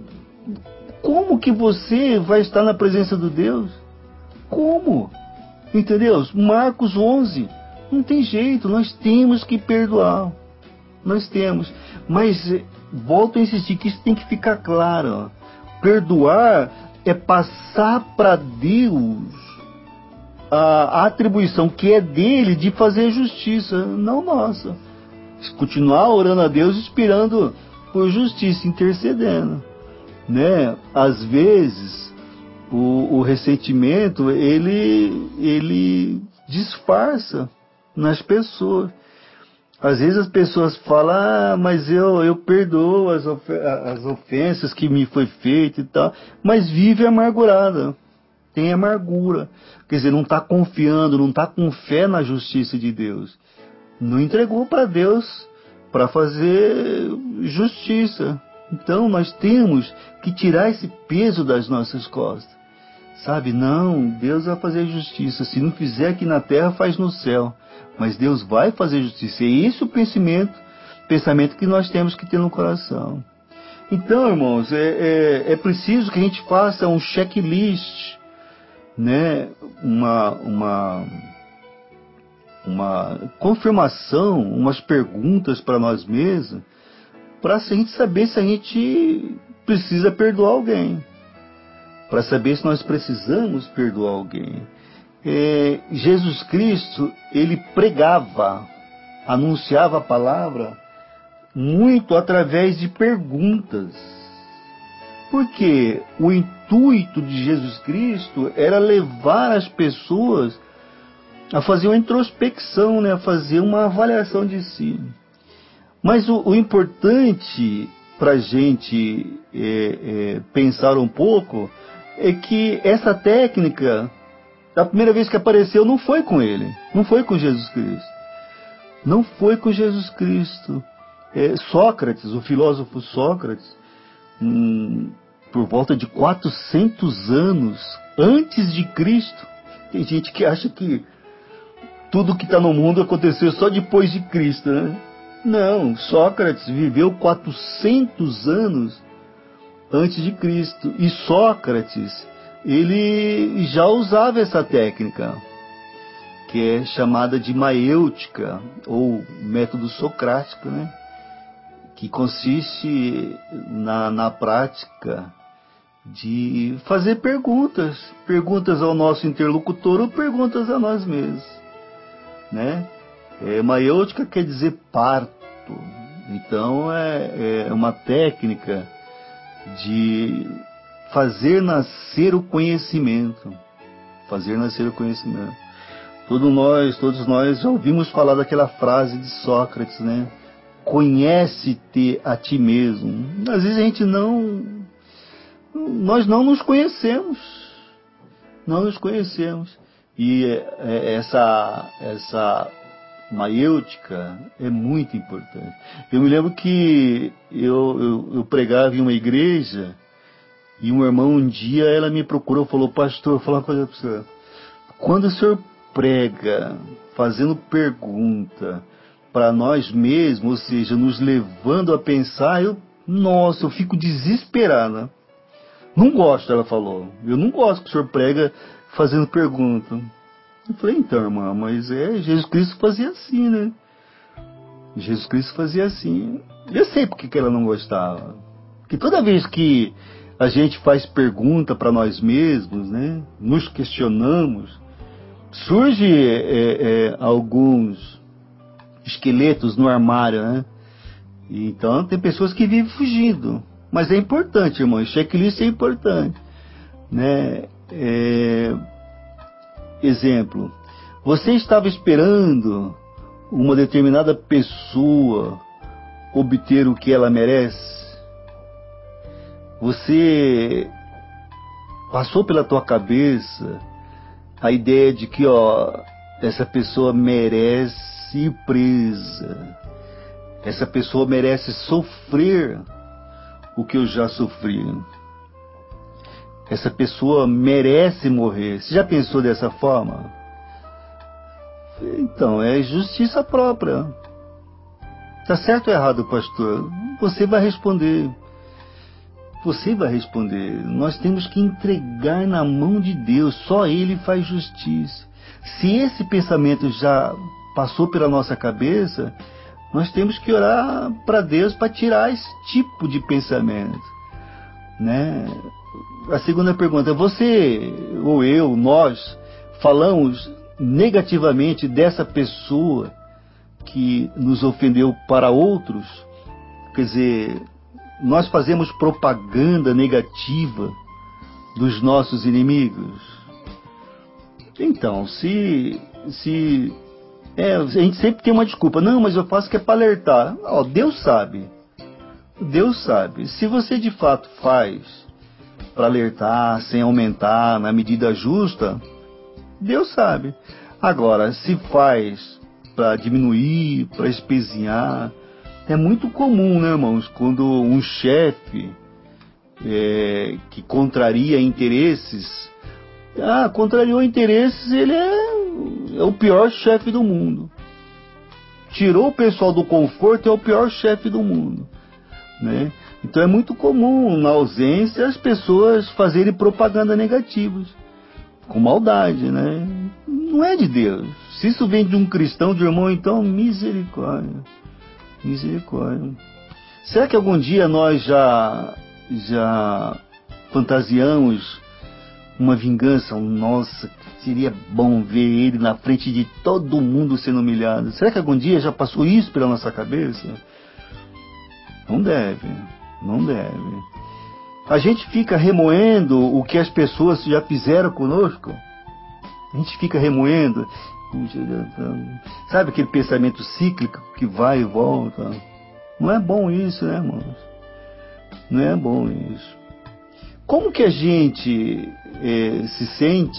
como que você vai estar na presença de Deus? Como? Entendeu? Marcos onze. Não tem jeito, nós temos que perdoar. Nós temos. Mas volto a insistir que isso tem que ficar claro. Perdoar é passar para Deus a, a atribuição que é dele de fazer justiça, não nossa. Continuar orando a Deus, esperando por justiça, intercedendo, né? Às vezes o, o ressentimento ele ele disfarça nas pessoas. Às vezes as pessoas falam, ah, mas eu eu perdoo as, of as ofensas que me foi feita e tal, mas vive amargurada, tem amargura, quer dizer, não está confiando, não está com fé na justiça de Deus. Não entregou para Deus para fazer justiça. Então nós temos que tirar esse peso das nossas costas. Sabe, não, Deus vai fazer justiça. Se não fizer aqui na terra, faz no céu. Mas Deus vai fazer justiça. E esse é o pensamento, pensamento que nós temos que ter no coração. Então, irmãos, é, é, é preciso que a gente faça um checklist, né? Uma... uma uma confirmação, umas perguntas para nós mesmos, para a gente saber se a gente precisa perdoar alguém, para saber se nós precisamos perdoar alguém. É, Jesus Cristo, ele pregava, anunciava a palavra muito através de perguntas, porque o intuito de Jesus Cristo era levar as pessoas a fazer uma introspecção, né? A fazer uma avaliação de si. Mas o, o importante para a gente é, é, pensar um pouco é que essa técnica, a primeira vez que apareceu, não foi com ele, não foi com Jesus Cristo. Não foi com Jesus Cristo. É, Sócrates, o filósofo Sócrates, hum, por volta de quatrocentos anos antes de Cristo, tem gente que acha que tudo que está no mundo aconteceu só depois de Cristo, né? Não, Sócrates viveu quatrocentos anos antes de Cristo. E Sócrates, ele já usava essa técnica, que é chamada de maêutica, ou método socrático, né? Que consiste na, na prática de fazer perguntas, perguntas ao nosso interlocutor ou perguntas a nós mesmos, né? É, maêutica quer dizer parto, então é, é uma técnica de fazer nascer o conhecimento, fazer nascer o conhecimento. Todos nós, todos nós já ouvimos falar daquela frase de Sócrates, né? Conhece-te a ti mesmo. Às vezes a gente não, nós não nos conhecemos, não nos conhecemos. E essa, essa maêutica é muito importante. Eu me lembro que eu, eu, eu pregava em uma igreja e um irmão um dia ela me procurou e falou: pastor, vou falar uma coisa para você. Quando o senhor prega fazendo pergunta para nós mesmos, ou seja, nos levando a pensar, eu, nossa, eu fico desesperada. Não gosto, ela falou. Eu não gosto que o senhor prega fazendo pergunta. Eu falei, então, irmã, mas é, Jesus Cristo fazia assim, né? Jesus Cristo fazia assim. Eu sei porque que ela não gostava. Porque toda vez que a gente faz pergunta para nós mesmos, né? Nos questionamos, surge é, é, alguns esqueletos no armário, né? Então tem pessoas que vivem fugindo. Mas é importante, irmão. Checklist é importante, né? É... Exemplo. Você estava esperando uma determinada pessoa obter o que ela merece? Você passou pela tua cabeça a ideia de que, ó, essa pessoa merece ir presa, essa pessoa merece sofrer o que eu já sofri, essa pessoa merece morrer. Você já pensou dessa forma? Então, é justiça própria. Tá certo ou errado, pastor? Você vai responder. Você vai responder. Nós temos que entregar na mão de Deus. Só Ele faz justiça. Se esse pensamento já passou pela nossa cabeça, nós temos que orar para Deus para tirar esse tipo de pensamento, né? A segunda pergunta: você ou eu, nós falamos negativamente dessa pessoa que nos ofendeu para outros? Quer dizer, nós fazemos propaganda negativa dos nossos inimigos? Então, se, se é, a gente sempre tem uma desculpa. Não, mas eu faço que é para alertar. Ó, Deus sabe. Deus sabe. Se você de fato faz para alertar, sem aumentar, na medida justa, Deus sabe. Agora, se faz para diminuir, para espezinhar, é muito comum, né, irmãos, quando um chefe é, que contraria interesses, ah, contrariou interesses, ele é, é o pior chefe do mundo. Tirou o pessoal do conforto, é o pior chefe do mundo, né? Então é muito comum, na ausência, as pessoas fazerem propaganda negativas, com maldade, né? Não é de Deus. Se isso vem de um cristão, de um irmão, então misericórdia. Misericórdia. Será que algum dia nós já, já fantasiamos uma vingança? Nossa, seria bom ver ele na frente de todo mundo sendo humilhado. Será que algum dia já passou isso pela nossa cabeça? Não deve, não deve. A gente fica remoendo o que as pessoas já fizeram conosco. A gente fica remoendo. Sabe aquele pensamento cíclico que vai e volta? Não é bom isso, né, irmãos? Não é bom isso. Como que a gente é, se sente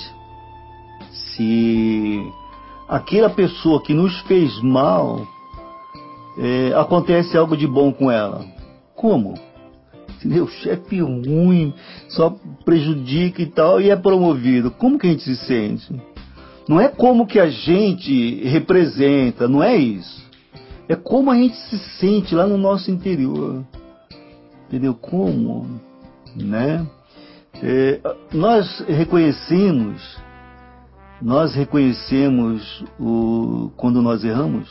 se aquela pessoa que nos fez mal, é, acontece algo de bom com ela? Como? Entendeu? Chefe ruim, só prejudica e tal, e é promovido. Como que a gente se sente? Não é como que a gente representa, não é isso. É como a gente se sente lá no nosso interior. Entendeu? Como? né? É, nós reconhecemos, nós reconhecemos o, quando nós erramos,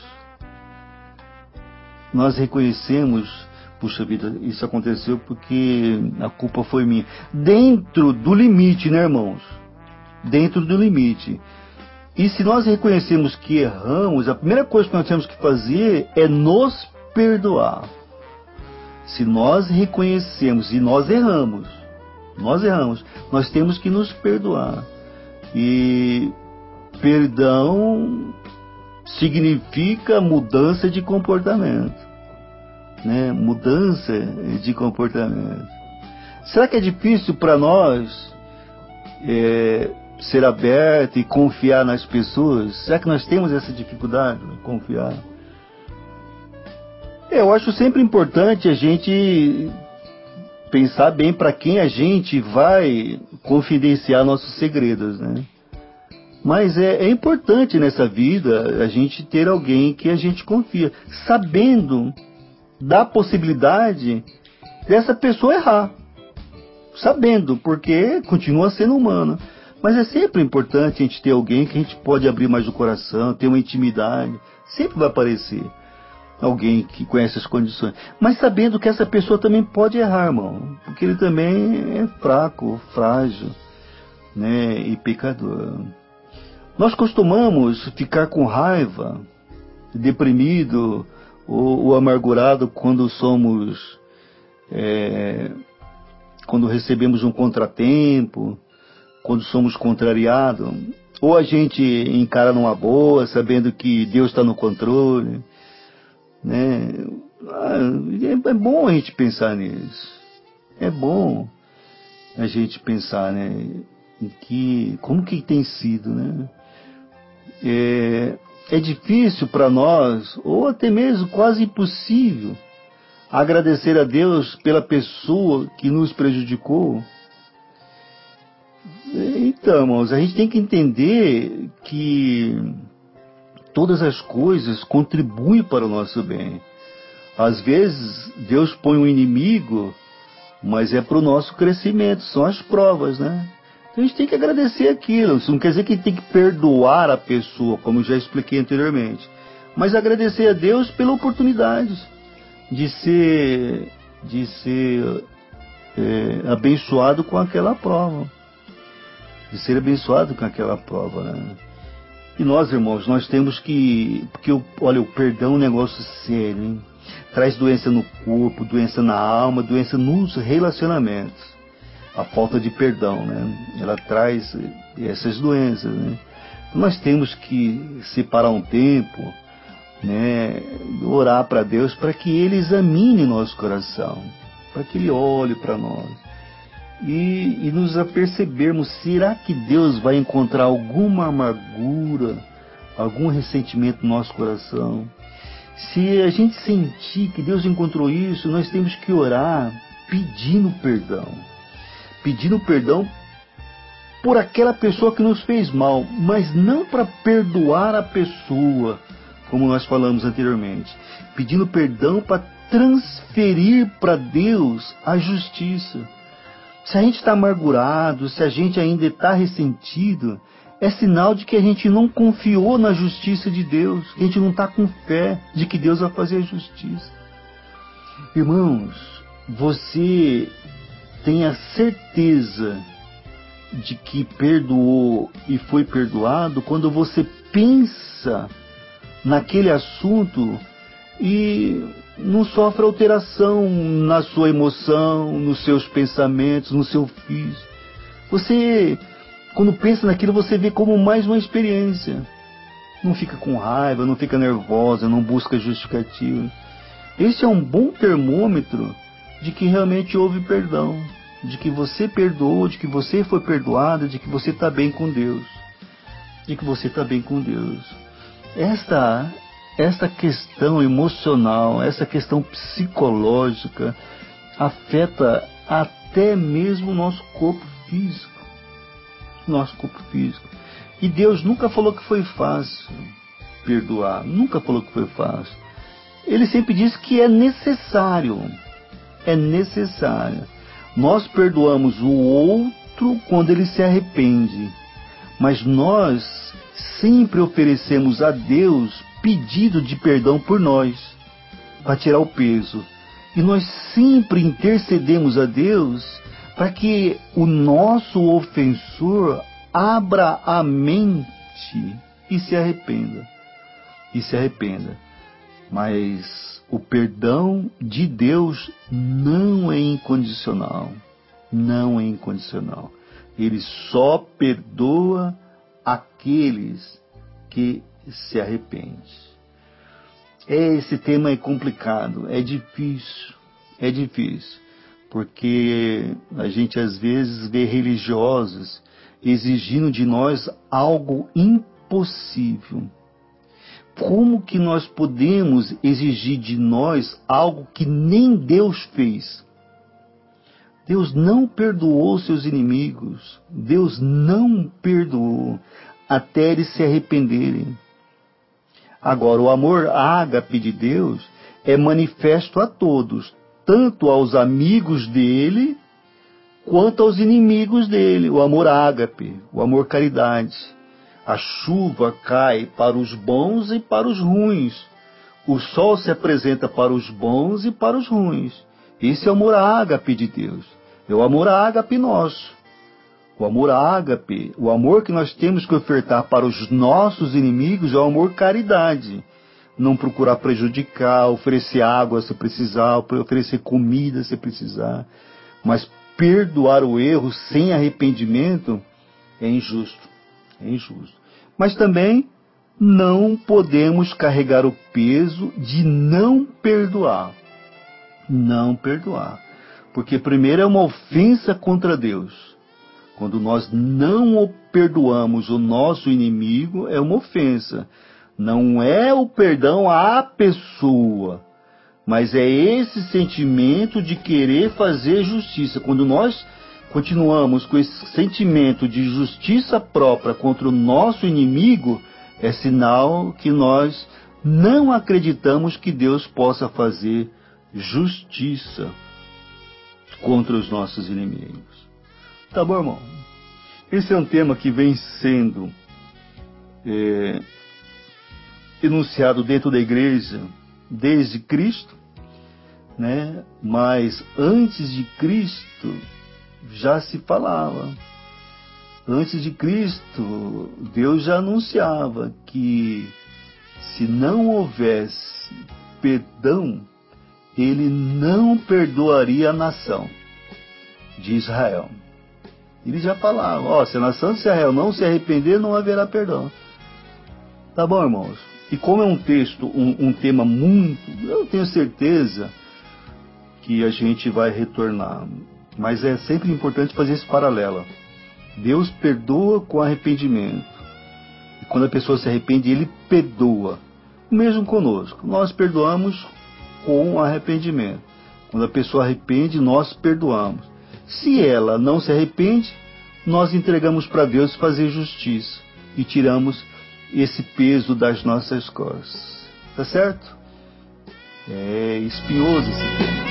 nós reconhecemos, puxa vida, isso aconteceu porque a culpa foi minha. Dentro do limite, né, irmãos? Dentro do limite. E se nós reconhecemos que erramos, a primeira coisa que nós temos que fazer é nos perdoar. Se nós reconhecemos e nós erramos, nós erramos, nós temos que nos perdoar. E perdão significa mudança de comportamento, né? Mudança de comportamento. Será que é difícil para nós é, ser aberto e confiar nas pessoas? Será que nós temos essa dificuldade de confiar? Eu acho sempre importante a gente pensar bem para quem a gente vai confidenciar nossos segredos, né? Mas é, é importante nessa vida a gente ter alguém que a gente confia, sabendo da possibilidade dessa pessoa errar. Sabendo, porque continua sendo humano. Mas é sempre importante a gente ter alguém que a gente pode abrir mais o coração, ter uma intimidade. Sempre vai aparecer alguém que conhece as condições. Mas sabendo que essa pessoa também pode errar, irmão. Porque ele também é fraco, frágil, né, e pecador. Nós costumamos ficar com raiva, deprimido ou, ou amargurado quando somos, é, quando recebemos um contratempo, quando somos contrariados. Ou a gente encara numa boa, sabendo que Deus está no controle, né? É bom a gente pensar nisso. É bom a gente pensar, né, em que, como que tem sido, né? É, é difícil para nós, ou até mesmo quase impossível, agradecer a Deus pela pessoa que nos prejudicou. Então, irmãos, a gente tem que entender que todas as coisas contribuem para o nosso bem. Às vezes, Deus põe um inimigo, mas é para o nosso crescimento, são as provas, né? Então a gente tem que agradecer aquilo. Isso não quer dizer que a gente tem que perdoar a pessoa, como eu já expliquei anteriormente. Mas agradecer a Deus pela oportunidade de ser, de ser é, abençoado com aquela prova. De ser abençoado com aquela prova, né? E nós, irmãos, nós temos que... Porque, olha, o perdão é um negócio sério, hein? Traz doença no corpo, doença na alma, doença nos relacionamentos. A falta de perdão, né? Ela traz essas doenças, né? Nós temos que separar um tempo, né? Orar para Deus para que Ele examine nosso coração, para que Ele olhe para nós e, e nos apercebermos, será que Deus vai encontrar alguma amargura, algum ressentimento no nosso coração? Se a gente sentir que Deus encontrou isso, nós temos que orar pedindo perdão. Pedindo perdão por aquela pessoa que nos fez mal, mas não para perdoar a pessoa, como nós falamos anteriormente. Pedindo perdão para transferir para Deus a justiça. Se a gente está amargurado, se a gente ainda está ressentido, é sinal de que a gente não confiou na justiça de Deus, que a gente não está com fé de que Deus vai fazer a justiça. Irmãos, você tenha certeza de que perdoou e foi perdoado quando você pensa naquele assunto e não sofre alteração na sua emoção, nos seus pensamentos, no seu físico. Você, quando pensa naquilo, você vê como mais uma experiência. Não fica com raiva, não fica nervosa, não busca justificativa. Esse é um bom termômetro de que realmente houve perdão, de que você perdoou, de que você foi perdoado, de que você está bem com Deus, de que você está bem com Deus. Esta, esta questão emocional, essa questão psicológica afeta até mesmo o nosso corpo físico, nosso corpo físico. E Deus nunca falou que foi fácil perdoar, nunca falou que foi fácil. Ele sempre disse que é necessário. É necessário. Nós perdoamos o outro quando ele se arrepende, mas nós sempre oferecemos a Deus pedido de perdão por nós, para tirar o peso. E nós sempre intercedemos a Deus para que o nosso ofensor abra a mente e se arrependa. E se arrependa. Mas o perdão de Deus não é incondicional. Não é incondicional. Ele só perdoa aqueles que se arrependem. Esse tema é complicado, é difícil, é difícil, porque a gente às vezes vê religiosos exigindo de nós algo impossível. Como que nós podemos exigir de nós algo que nem Deus fez? Deus não perdoou seus inimigos, Deus não perdoou até eles se arrependerem. Agora, o amor ágape de Deus é manifesto a todos, tanto aos amigos dele, quanto aos inimigos dele. O amor ágape, o amor caridade. A chuva cai para os bons e para os ruins. O sol se apresenta para os bons e para os ruins. Esse é o amor ágape de Deus. É o amor ágape nosso. O amor ágape, o amor que nós temos que ofertar para os nossos inimigos é o amor caridade. Não procurar prejudicar, oferecer água se precisar, oferecer comida se precisar. Mas perdoar o erro sem arrependimento é injusto. É injusto. Mas também não podemos carregar o peso de não perdoar. Não perdoar. Porque primeiro é uma ofensa contra Deus. Quando nós não perdoamos o nosso inimigo, é uma ofensa. Não é o perdão à pessoa, mas é esse sentimento de querer fazer justiça. Quando nós continuamos com esse sentimento de justiça própria contra o nosso inimigo, é sinal que nós não acreditamos que Deus possa fazer justiça contra os nossos inimigos. Tá bom, irmão? Esse é um tema que vem sendo é, enunciado dentro da igreja desde Cristo, né? Mas antes de Cristo já se falava. Antes de Cristo, Deus já anunciava que se não houvesse perdão, Ele não perdoaria a nação de Israel. Ele já falava, ó, se a nação de Israel não se arrepender, não haverá perdão. Tá bom, irmãos? E como é um texto, um, um tema muito, eu tenho certeza que a gente vai retornar. Mas é sempre importante fazer esse paralelo. Deus perdoa com arrependimento. E quando a pessoa se arrepende, Ele perdoa. O mesmo conosco. Nós perdoamos com arrependimento. Quando a pessoa arrepende, nós perdoamos. Se ela não se arrepende, nós entregamos para Deus fazer justiça e tiramos esse peso das nossas costas. Tá certo? É espinhoso esse tema.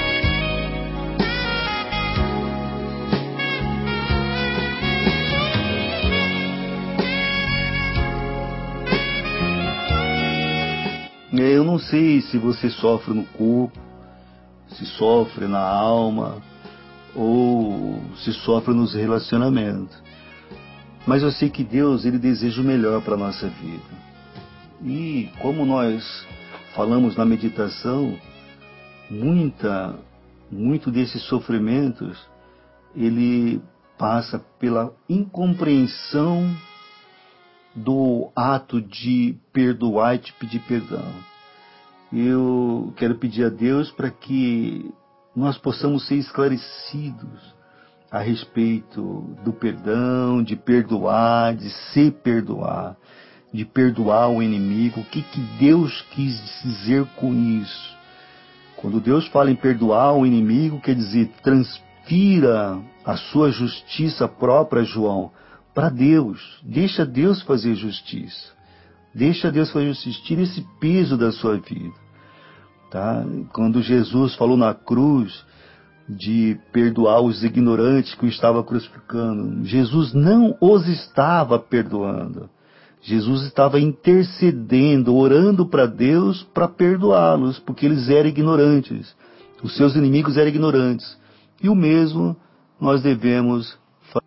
Eu não sei se você sofre no corpo, se sofre na alma, ou se sofre nos relacionamentos. Mas eu sei que Deus, Ele deseja o melhor para a nossa vida. E como nós falamos na meditação, muita, muito desses sofrimentos, ele passa pela incompreensão do ato de perdoar e de pedir perdão. Eu quero pedir a Deus para que nós possamos ser esclarecidos a respeito do perdão, de perdoar, de se perdoar, de perdoar o inimigo. O que, que Deus quis dizer com isso? Quando Deus fala em perdoar o inimigo, quer dizer, transfira a sua justiça própria, João, para Deus. Deixa Deus fazer justiça. Deixa Deus fazer justiça. Tira esse peso da sua vida. Tá? Quando Jesus falou na cruz, de perdoar os ignorantes que o estavam crucificando. Jesus não os estava perdoando. Jesus estava intercedendo, orando para Deus para perdoá-los, porque eles eram ignorantes. Os seus inimigos eram ignorantes. E o mesmo nós devemos fazer.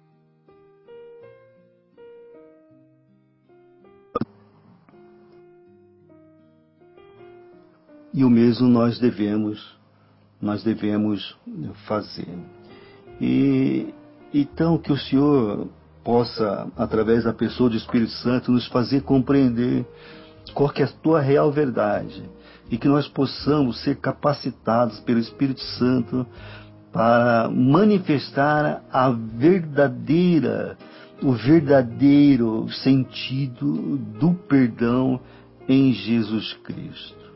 E o mesmo nós devemos, nós devemos fazer. E então que o Senhor possa, através da pessoa do Espírito Santo, nos fazer compreender qual que é a tua real verdade, e que nós possamos ser capacitados pelo Espírito Santo para manifestar a verdadeira, o verdadeiro sentido do perdão em Jesus Cristo.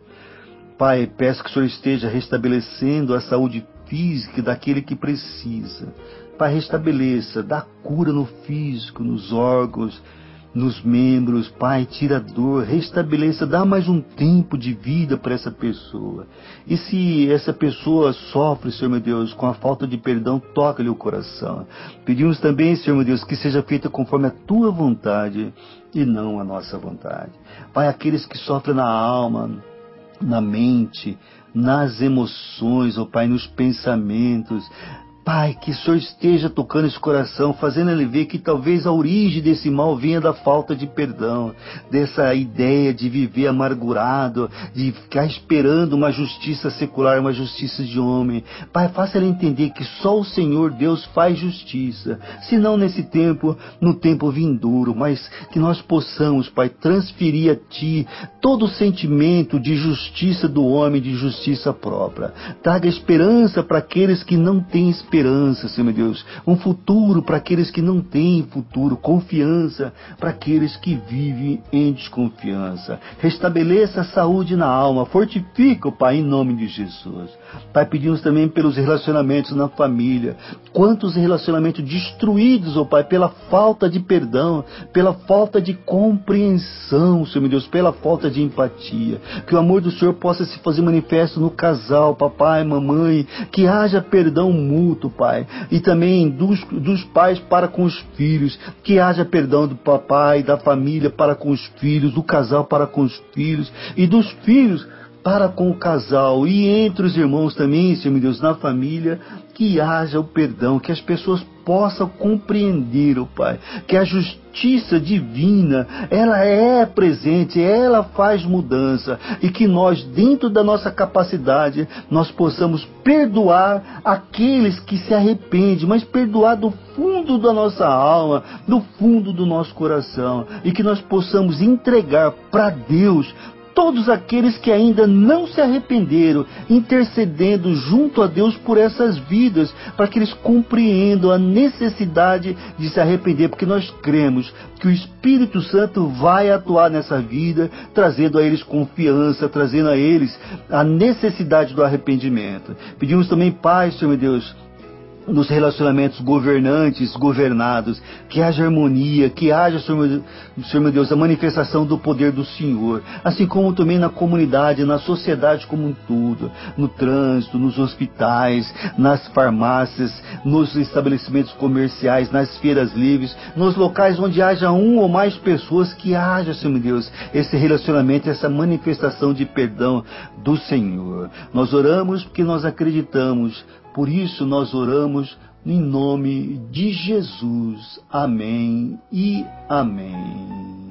Pai, peço que o Senhor esteja restabelecendo a saúde física daquele que precisa. Pai, restabeleça, dá cura no físico, nos órgãos, nos membros. Pai, tira a dor, restabeleça, dá mais um tempo de vida para essa pessoa. E se essa pessoa sofre, Senhor meu Deus, com a falta de perdão, toca-lhe o coração. Pedimos também, Senhor meu Deus, que seja feita conforme a tua vontade e não a nossa vontade. Pai, aqueles que sofrem na alma, na mente, nas emoções, ó Pai, nos pensamentos. Pai, que o Senhor esteja tocando esse coração, fazendo ele ver que talvez a origem desse mal venha da falta de perdão, dessa ideia de viver amargurado, de ficar esperando uma justiça secular, uma justiça de homem. Pai, faça ele entender que só o Senhor Deus faz justiça, se não nesse tempo, no tempo vindouro, mas que nós possamos, Pai, transferir a Ti todo o sentimento de justiça do homem, de justiça própria. Traga esperança para aqueles que não têm esperança. Esperança, Senhor meu Deus, um futuro para aqueles que não têm futuro, confiança para aqueles que vivem em desconfiança. Restabeleça a saúde na alma, fortifica, Pai, em nome de Jesus. Pai, pedimos também pelos relacionamentos na família. Quantos relacionamentos destruídos, ó Pai, pela falta de perdão, pela falta de compreensão, Senhor meu Deus, pela falta de empatia. Que o amor do Senhor possa se fazer manifesto no casal, papai, mamãe, que haja perdão mútuo, Pai, e também dos, dos pais para com os filhos, que haja perdão do papai, da família para com os filhos, do casal para com os filhos, e dos filhos para com o casal, e entre os irmãos também, Senhor meu Deus, na família, que haja o perdão, que as pessoas possam compreender, ó Pai, que a justiça divina, ela é presente, ela faz mudança, e que nós, dentro da nossa capacidade, nós possamos perdoar aqueles que se arrependem, mas perdoar do fundo da nossa alma, do fundo do nosso coração, e que nós possamos entregar para Deus todos aqueles que ainda não se arrependeram, intercedendo junto a Deus por essas vidas, para que eles compreendam a necessidade de se arrepender, porque nós cremos que o Espírito Santo vai atuar nessa vida, trazendo a eles confiança, trazendo a eles a necessidade do arrependimento. Pedimos também paz, Senhor meu Deus, nos relacionamentos governantes, governados, que haja harmonia, que haja, Senhor meu, Senhor meu Deus, a manifestação do poder do Senhor, assim como também na comunidade, na sociedade como um todo, no trânsito, nos hospitais, nas farmácias, nos estabelecimentos comerciais, nas feiras livres, nos locais onde haja um ou mais pessoas, que haja, Senhor meu Deus, esse relacionamento, essa manifestação de perdão do Senhor. Nós oramos porque nós acreditamos. Por isso nós oramos em nome de Jesus. Amém e amém.